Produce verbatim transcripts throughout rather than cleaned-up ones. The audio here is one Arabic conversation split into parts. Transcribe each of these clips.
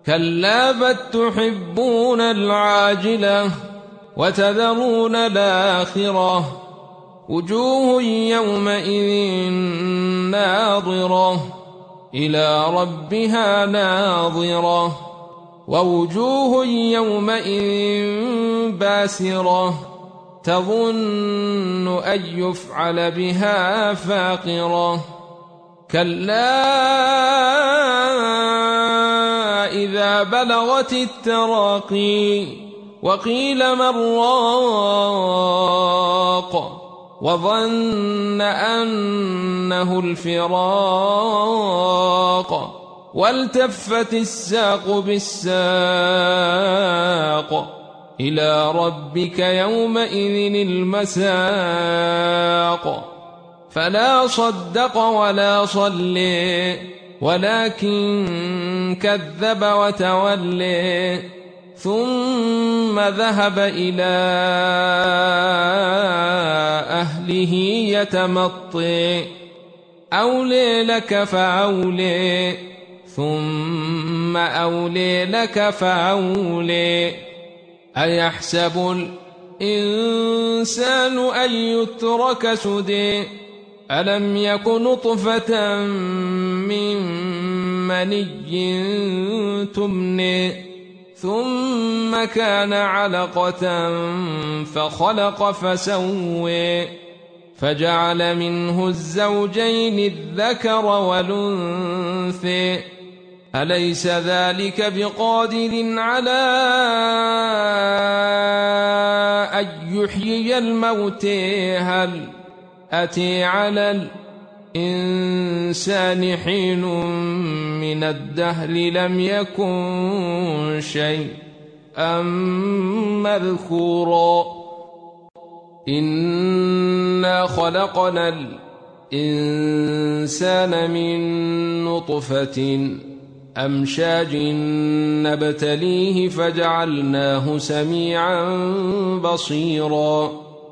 كلا بل تحبون العاجلة وتذرون الآخرة وجوه يومئذ ناظرة إلى ربها ناظرة ووجوه يومئذ باسرة تظن أن يفعل بها فاقرة كلا إذا بلغت التراقي وقيل من راق وظن أنه الفراق والتفت الساق بالساق إلى ربك يومئذ المساق فلا صدق ولا صلي ولكن كذب وتولي ثم ذهب إلى أهله يتمطي أولي لك فأولي ثم أولي لك فأولي أيحسب الإنسان أن يترك سدى ألم يك نطفة من مني تمني ثم كان علقة فخلق فسوي فجعل منه الزوجين الذكر والأنثى أليس ذلك بقادر على أن يحيي الموتى هل أتى على الإنسان حين من الدهر لم يكن شيئا مذكورا إنا خلقنا الإنسان من نطفة أمشاج نبتليه فجعلناه سميعا بصيرا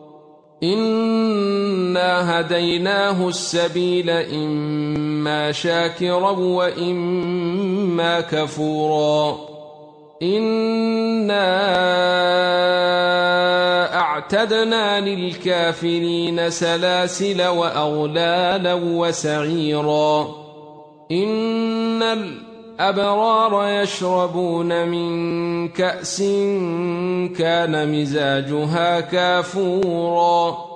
إنا هديناه السبيل إما شاكرا وإما كفورا إنا أعتدنا للكافرين سلاسل وأغلالا وسعيرا إن الأبرار يشربون من كأس كان مزاجها كافورا